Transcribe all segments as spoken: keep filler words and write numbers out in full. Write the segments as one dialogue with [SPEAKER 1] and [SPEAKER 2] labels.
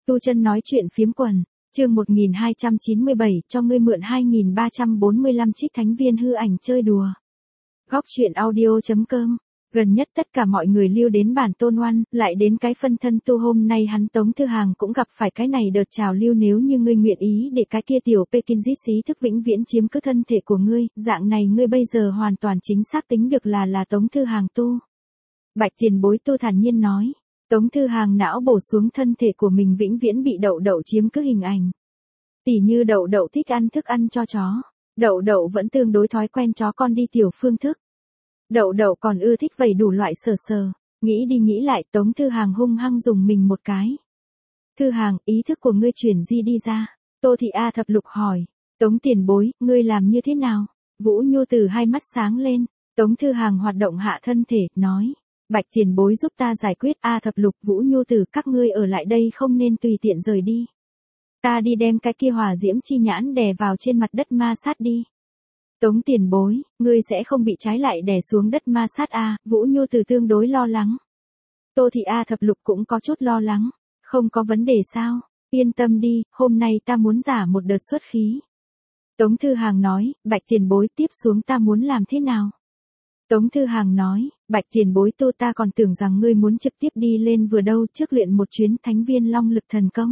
[SPEAKER 1] Tu Chân nói chuyện phiếm quần, chương một nghìn hai trăm chín mươi bảy, cho ngươi mượn hai nghìn ba trăm bốn mươi lăm trích thánh viên hư ảnh chơi đùa. Góc truyện audio.com. Gần nhất tất cả mọi người lưu đến bản Tôn Oan, lại đến cái phân thân tu hôm nay hắn Tống Thư Hàng cũng gặp phải cái này đợt trào lưu nếu như ngươi nguyện ý để cái kia tiểu Pekin dít xí thức vĩnh viễn chiếm cứ thân thể của ngươi, dạng này ngươi bây giờ hoàn toàn chính xác tính được là là Tống Thư Hàng tu. Bạch Tiền Bối tu thản nhiên nói. Tống Thư Hàng não bổ xuống thân thể của mình vĩnh viễn bị đậu đậu chiếm cứ hình ảnh. Tỉ như đậu đậu thích ăn thức ăn cho chó. Đậu đậu vẫn tương đối thói quen chó con đi tiểu phương thức. Đậu đậu còn ưa thích vẩy đủ loại sờ sờ. Nghĩ đi nghĩ lại Tống Thư Hàng hung hăng dùng mình một cái. Thư Hàng, ý thức của ngươi chuyển di đi ra. Tô Thị A Thập Lục hỏi. Tống Tiền Bối, ngươi làm như thế nào? Vũ Nhu Từ hai mắt sáng lên. Tống Thư Hàng hoạt động hạ thân thể, nói. Bạch Tiền Bối giúp ta giải quyết A Thập Lục, Vũ Nhu Tử, các ngươi ở lại đây không nên tùy tiện rời đi. Ta đi đem cái kia hỏa diễm chi nhãn đè vào trên mặt đất ma sát đi. Tống Tiền Bối, ngươi sẽ không bị trái lại đè xuống đất ma sát A, Vũ Nhu Tử tương đối lo lắng. Tô Thị A Thập Lục cũng có chút lo lắng. Không có vấn đề sao, yên tâm đi, hôm nay ta muốn giả một đợt xuất khí. Tống Thư Hàng nói, Bạch Tiền Bối tiếp xuống ta muốn làm thế nào? Tống Thư Hàng nói, Bạch Tiền Bối tu ta còn tưởng rằng ngươi muốn trực tiếp đi lên vừa đâu trước luyện một chuyến thánh viên long lực thần công.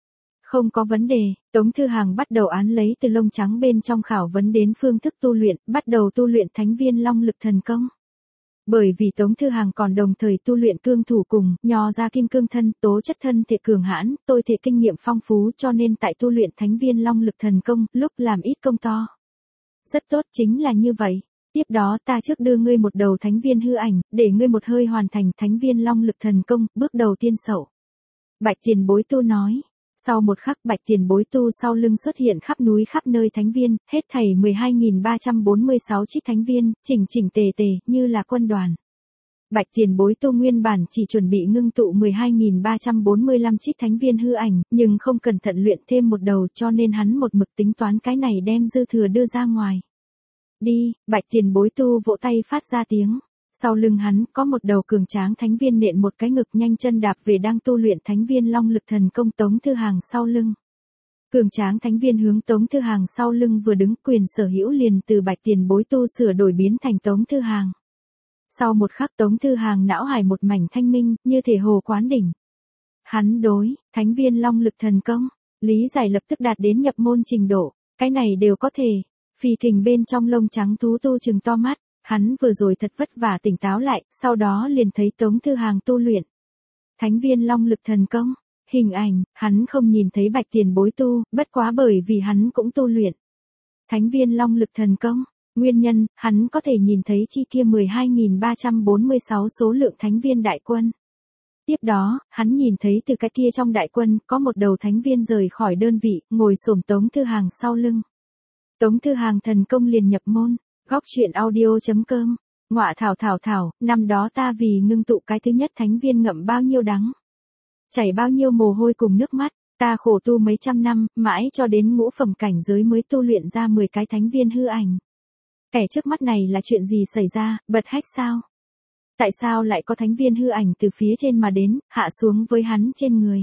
[SPEAKER 1] Không có vấn đề, Tống Thư Hàng bắt đầu án lấy từ lông trắng bên trong khảo vấn đến phương thức tu luyện, bắt đầu tu luyện thánh viên long lực thần công. Bởi vì Tống Thư Hàng còn đồng thời tu luyện cương thủ cùng, nho ra kim cương thân, tố chất thân thể cường hãn, tôi thể kinh nghiệm phong phú cho nên tại tu luyện thánh viên long lực thần công, lúc làm ít công to. Rất tốt chính là như vậy. Tiếp đó ta trước đưa ngươi một đầu thánh viên hư ảnh, để ngươi một hơi hoàn thành thánh viên long lực thần công, bước đầu tiên sậu. Bạch Tiền Bối tu nói. Sau một khắc Bạch Tiền Bối tu sau lưng xuất hiện khắp núi khắp nơi thánh viên, hết thảy mười hai nghìn ba trăm bốn mươi sáu trích thánh viên, chỉnh chỉnh tề tề, như là quân đoàn. Bạch Tiền Bối tu nguyên bản chỉ chuẩn bị ngưng tụ mười hai nghìn ba trăm bốn mươi lăm trích thánh viên hư ảnh, nhưng không cẩn thận luyện thêm một đầu cho nên hắn một mực tính toán cái này đem dư thừa đưa ra ngoài. Đi, Bạch Tiền Bối tu vỗ tay phát ra tiếng. Sau lưng hắn có một đầu cường tráng thánh viên nện một cái ngực nhanh chân đạp về đang tu luyện thánh viên long lực thần công Tống Thư Hàng sau lưng. Cường tráng thánh viên hướng Tống Thư Hàng sau lưng vừa đứng quyền sở hữu liền từ Bạch Tiền Bối tu sửa đổi biến thành Tống Thư Hàng. Sau một khắc Tống Thư Hàng não hải một mảnh thanh minh, như thể hồ quán đỉnh. Hắn đối, thánh viên long lực thần công, lý giải lập tức đạt đến nhập môn trình độ, cái này đều có thể. Phi kình bên trong lông trắng thú tu trừng to mắt, hắn vừa rồi thật vất vả tỉnh táo lại, sau đó liền thấy Tống Thư Hàng tu luyện. Thánh viên long lực thần công, hình ảnh, hắn không nhìn thấy Bạch Tiền Bối tu, bất quá bởi vì hắn cũng tu luyện. Thánh viên long lực thần công, nguyên nhân, hắn có thể nhìn thấy chi kia mười hai nghìn ba trăm bốn mươi sáu số lượng thánh viên đại quân. Tiếp đó, hắn nhìn thấy từ cái kia trong đại quân, có một đầu thánh viên rời khỏi đơn vị, ngồi xổm Tống Thư Hàng sau lưng. Tống Thư Hàng thần công liền nhập môn, góc truyện audio.com, ngọa thảo thảo thảo, năm đó ta vì ngưng tụ cái thứ nhất thánh viên ngậm bao nhiêu đắng. Chảy bao nhiêu mồ hôi cùng nước mắt, ta khổ tu mấy trăm năm, mãi cho đến ngũ phẩm cảnh giới mới tu luyện ra mười cái thánh viên hư ảnh. Kẻ trước mắt này là chuyện gì xảy ra, bật hách sao? Tại sao lại có thánh viên hư ảnh từ phía trên mà đến, hạ xuống với hắn trên người?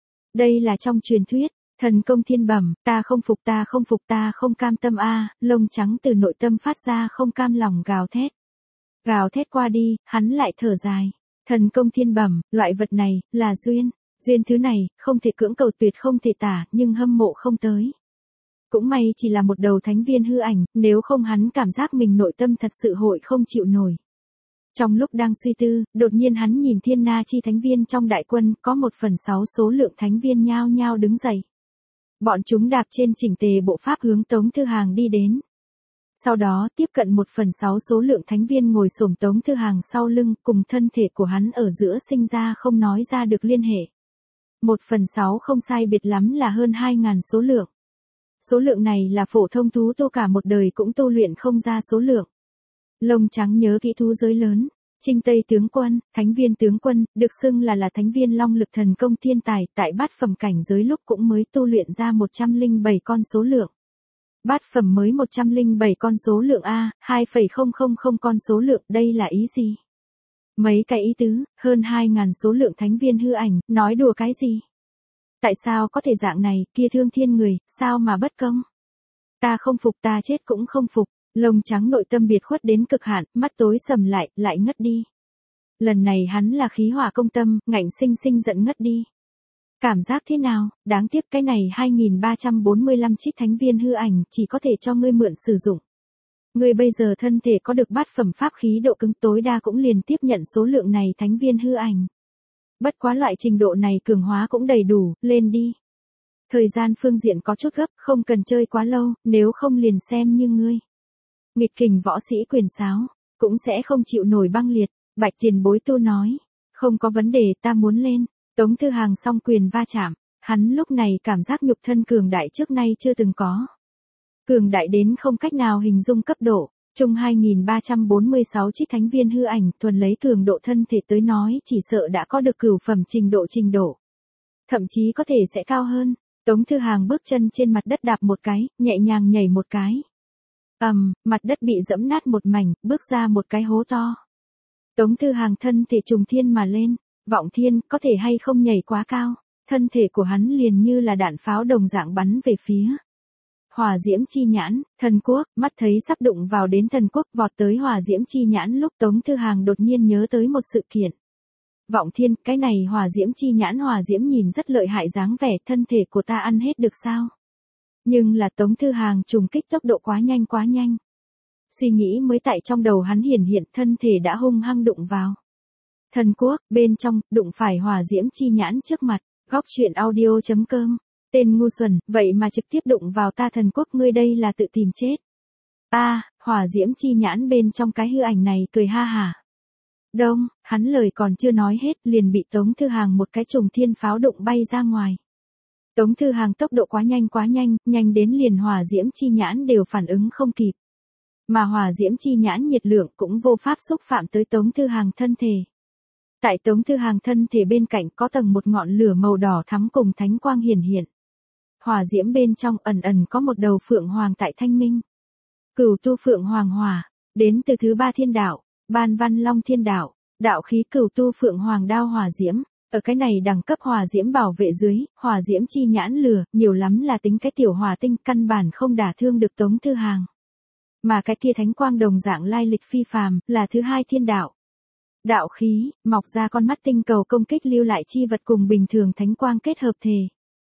[SPEAKER 1] Đây là trong truyền thuyết. Thần công thiên bẩm, ta không phục ta không phục ta không cam tâm a, lông trắng từ nội tâm phát ra không cam lòng gào thét. Gào thét qua đi, hắn lại thở dài. Thần công thiên bẩm, loại vật này, là duyên. Duyên thứ này, không thể cưỡng cầu tuyệt không thể tả, nhưng hâm mộ không tới. Cũng may chỉ là một đầu thánh viên hư ảnh, nếu không hắn cảm giác mình nội tâm thật sự hội không chịu nổi. Trong lúc đang suy tư, đột nhiên hắn nhìn thiên na chi thánh viên trong đại quân, có một phần sáu số lượng thánh viên nhao nhao đứng dậy. Bọn chúng đạp trên chỉnh tề bộ pháp hướng Tống Thư Hàng đi đến. Sau đó tiếp cận một phần sáu số lượng thánh viên ngồi xổm Tống Thư Hàng sau lưng cùng thân thể của hắn ở giữa sinh ra không nói ra được liên hệ. Một phần sáu không sai biệt lắm là hơn hai ngàn số lượng. Số lượng này là phổ thông thú tu cả một đời cũng tu luyện không ra số lượng. Lông trắng nhớ kỹ thú giới lớn. Trinh Tây tướng quân, thánh viên tướng quân, được xưng là là thánh viên long lực thần công thiên tài, tại bát phẩm cảnh giới lúc cũng mới tu luyện ra một trăm lẻ bảy con số lượng. Bát phẩm mới một trăm lẻ bảy con số lượng A, hai phẩy không không không con số lượng, đây là ý gì? Mấy cái ý tứ, hơn hai ngàn số lượng thánh viên hư ảnh, nói đùa cái gì? Tại sao có thể dạng này, kia thương thiên người, sao mà bất công? Ta không phục, ta chết cũng không phục. Lông trắng nội tâm biệt khuất đến cực hạn, mắt tối sầm lại, lại ngất đi. Lần này hắn là khí hỏa công tâm, ngạnh sinh sinh giận ngất đi. Cảm giác thế nào? Đáng tiếc cái này hai nghìn ba trăm bốn mươi lăm trích thánh viên hư ảnh chỉ có thể cho ngươi mượn sử dụng. Ngươi bây giờ thân thể có được bát phẩm pháp khí độ cứng tối đa cũng liền tiếp nhận số lượng này thánh viên hư ảnh. Bất quá loại trình độ này cường hóa cũng đầy đủ, lên đi. Thời gian phương diện có chút gấp, không cần chơi quá lâu, nếu không liền xem như ngươi. Nghịch kình võ sĩ quyền sáo, cũng sẽ không chịu nổi băng liệt, Bạch Tiền Bối tu nói. Không có vấn đề, ta muốn lên. Tống Thư Hàng song quyền va chạm, hắn lúc này cảm giác nhục thân cường đại trước nay chưa từng có. Cường đại đến không cách nào hình dung cấp độ, chung hai nghìn ba trăm bốn mươi sáu trích thánh viên hư ảnh thuần lấy cường độ thân thể tới nói chỉ sợ đã có được cửu phẩm trình độ trình độ. Thậm chí có thể sẽ cao hơn. Tống Thư Hàng bước chân trên mặt đất đạp một cái, nhẹ nhàng nhảy một cái. ầm, um, mặt đất bị dẫm nát một mảnh, bước ra một cái hố to. Tống Thư Hàng thân thể trùng thiên mà lên, Vọng Thiên, có thể hay không nhảy quá cao, thân thể của hắn liền như là đạn pháo đồng dạng bắn về phía. Hỏa diễm chi nhãn, thần quốc, mắt thấy sắp đụng vào đến thần quốc vọt tới hỏa diễm chi nhãn lúc Tống Thư Hàng đột nhiên nhớ tới một sự kiện. Vọng Thiên, cái này hỏa diễm chi nhãn hỏa diễm nhìn rất lợi hại dáng vẻ, thân thể của ta ăn hết được sao? Nhưng là Tống Thư Hàng trùng kích tốc độ quá nhanh quá nhanh. Suy nghĩ mới tại trong đầu hắn hiển hiện, thân thể đã hung hăng đụng vào. Thần quốc, bên trong, đụng phải hỏa diễm chi nhãn trước mặt, góc truyện audio chấm com. Tên ngu xuẩn, vậy mà trực tiếp đụng vào ta thần quốc, ngươi đây là tự tìm chết. A, à, hỏa diễm chi nhãn bên trong cái hư ảnh này cười ha hả. Đông, hắn lời còn chưa nói hết, liền bị Tống Thư Hàng một cái trùng thiên pháo đụng bay ra ngoài. Tống Thư Hàng tốc độ quá nhanh quá nhanh, nhanh đến liền hỏa diễm chi nhãn đều phản ứng không kịp. Mà hỏa diễm chi nhãn nhiệt lượng cũng vô pháp xúc phạm tới Tống Thư Hàng thân thể. Tại Tống Thư Hàng thân thể bên cạnh có tầng một ngọn lửa màu đỏ thắm cùng thánh quang hiển hiện. Hỏa diễm bên trong ẩn ẩn có một đầu phượng hoàng tại thanh minh. Cửu tu phượng hoàng hỏa, đến từ thứ ba thiên đạo, Ban Văn Long thiên đạo, đạo khí cửu tu phượng hoàng đao hỏa diễm. Ở cái này đẳng cấp hỏa diễm bảo vệ dưới, hỏa diễm chi nhãn lửa, nhiều lắm là tính cái tiểu hỏa tinh, căn bản không đả thương được Tống Thư Hàng. Mà cái kia thánh quang đồng dạng lai lịch phi phàm, là thứ hai thiên đạo. Đạo khí, mọc ra con mắt tinh cầu công kích lưu lại chi vật cùng bình thường thánh quang kết hợp thể.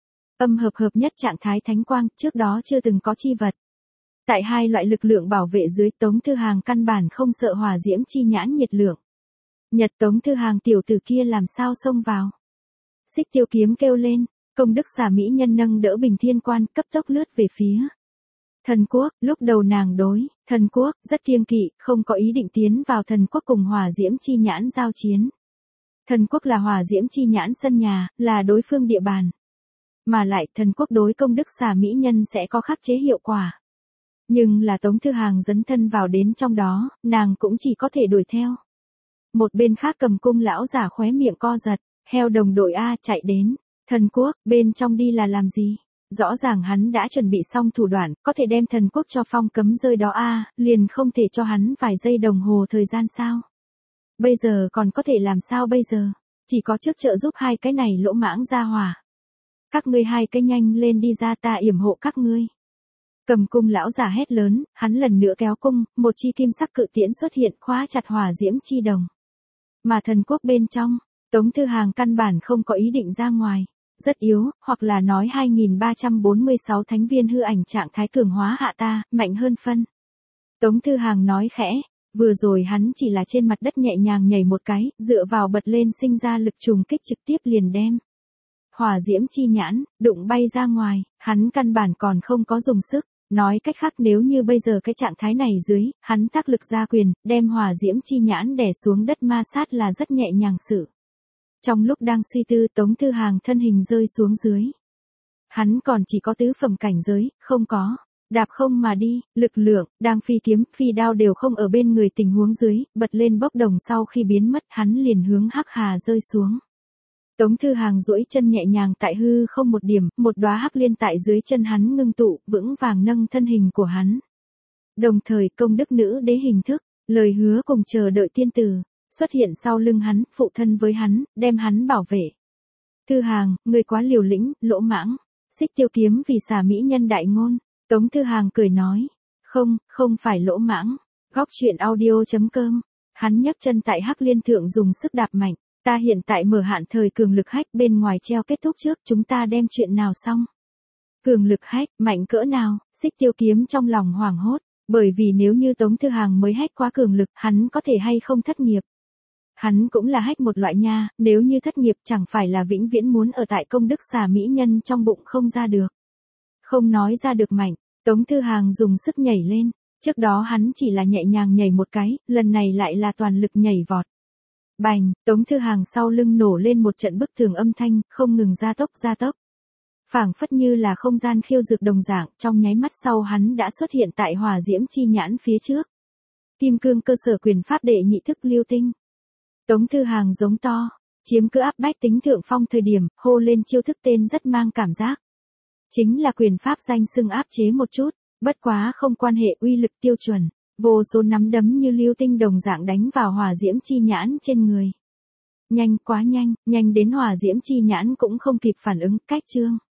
[SPEAKER 1] Âm hợp hợp nhất trạng thái thánh quang, trước đó chưa từng có chi vật. Tại hai loại lực lượng bảo vệ dưới, Tống Thư Hàng căn bản không sợ hỏa diễm chi nhãn nhiệt lượng. Nhật Tống Thư Hàng tiểu tử kia làm sao xông vào. Xích Tiêu kiếm kêu lên, công đức xà mỹ nhân nâng đỡ Bình Thiên Quan, cấp tốc lướt về phía thần quốc. Lúc đầu nàng đối thần quốc rất kiêng kỵ, không có ý định tiến vào thần quốc cùng hỏa diễm chi nhãn giao chiến. Thần quốc là hỏa diễm chi nhãn sân nhà, là đối phương địa bàn. Mà lại thần quốc đối công đức xà mỹ nhân sẽ có khắc chế hiệu quả. Nhưng là Tống Thư Hàng dấn thân vào đến trong đó, nàng cũng chỉ có thể đuổi theo. Một bên khác Cầm Cung lão giả khóe miệng co giật, heo đồng đội A chạy đến, thần quốc, bên trong đi là làm gì? Rõ ràng hắn đã chuẩn bị xong thủ đoạn, có thể đem thần quốc cho phong cấm rơi đó A, liền không thể cho hắn vài giây đồng hồ thời gian sao? Bây giờ còn có thể làm sao bây giờ? Chỉ có trước trợ giúp hai cái này lỗ mãng ra hỏa. Các ngươi hai cái nhanh lên đi ra, ta yểm hộ các ngươi. Cầm Cung lão giả hét lớn, hắn lần nữa kéo cung, một chi kim sắc cự tiễn xuất hiện khóa chặt hỏa diễm chi đồng. Mà thần quốc bên trong, Tống Thư Hàng căn bản không có ý định ra ngoài, rất yếu, hoặc là nói hai nghìn ba trăm bốn mươi sáu thánh viên hư ảnh trạng thái cường hóa hạ ta, mạnh hơn phân. Tống Thư Hàng nói khẽ, vừa rồi hắn chỉ là trên mặt đất nhẹ nhàng nhảy một cái, dựa vào bật lên sinh ra lực trùng kích trực tiếp liền đem hỏa diễm chi nhãn, đụng bay ra ngoài, hắn căn bản còn không có dùng sức. Nói cách khác nếu như bây giờ cái trạng thái này dưới, hắn tác lực ra quyền, đem hỏa diễm chi nhãn đè xuống đất ma sát là rất nhẹ nhàng sự. Trong lúc đang suy tư, Tống Thư Hàng thân hình rơi xuống dưới. Hắn còn chỉ có tứ phẩm cảnh giới, không có, đạp không mà đi, lực lượng, đang phi kiếm, phi đao đều không ở bên người tình huống dưới, bật lên bốc đồng sau khi biến mất hắn liền hướng hắc hà rơi xuống. Tống Thư Hàng duỗi chân nhẹ nhàng tại hư không một điểm, một đóa hắc liên tại dưới chân hắn ngưng tụ, vững vàng nâng thân hình của hắn. Đồng thời công đức nữ đế hình thức, lời hứa cùng chờ đợi tiên tử, xuất hiện sau lưng hắn, phụ thân với hắn, đem hắn bảo vệ. Thư Hàng, người quá liều lĩnh, lỗ mãng. Xích Tiêu Kiếm vì xả mỹ nhân đại ngôn. Tống Thư Hàng cười nói. Không, không phải lỗ mãng. Góc truyện audio.com. Hắn nhấc chân tại Hắc Liên Thượng dùng sức đạp mạnh. Ta hiện tại mở hạn thời cường lực hách bên ngoài treo kết thúc trước, chúng ta đem chuyện nào xong. Cường lực hách, mạnh cỡ nào? Xích Tiêu Kiếm trong lòng hoảng hốt. Bởi vì nếu như Tống Thư Hàng mới hách quá cường lực, hắn có thể hay không thất nghiệp. Hắn cũng là hách một loại nha, nếu như thất nghiệp chẳng phải là vĩnh viễn muốn ở tại công đức xà mỹ nhân trong bụng không ra được. Không nói ra được mạnh, Tống Thư Hàng dùng sức nhảy lên, trước đó hắn chỉ là nhẹ nhàng nhảy một cái, lần này lại là toàn lực nhảy vọt. Bành, Tống Thư Hàng sau lưng nổ lên một trận bức tường âm thanh, không ngừng gia tốc gia tốc. Phảng phất như là không gian khiêu dược đồng dạng, trong nháy mắt sau hắn đã xuất hiện tại hỏa diễm chi nhãn phía trước. Kim cương cơ sở quyền pháp đệ nhị thức lưu tinh. Tống Thư Hàng giống to, chiếm cứ áp bách tính thượng phong thời điểm, hô lên chiêu thức tên rất mang cảm giác. Chính là quyền pháp danh xưng áp chế một chút, bất quá không quan hệ uy lực tiêu chuẩn, vô số nắm đấm như lưu tinh đồng dạng đánh vào hỏa diễm chi nhãn trên người. Nhanh quá nhanh, nhanh đến hỏa diễm chi nhãn cũng không kịp phản ứng, cách trương.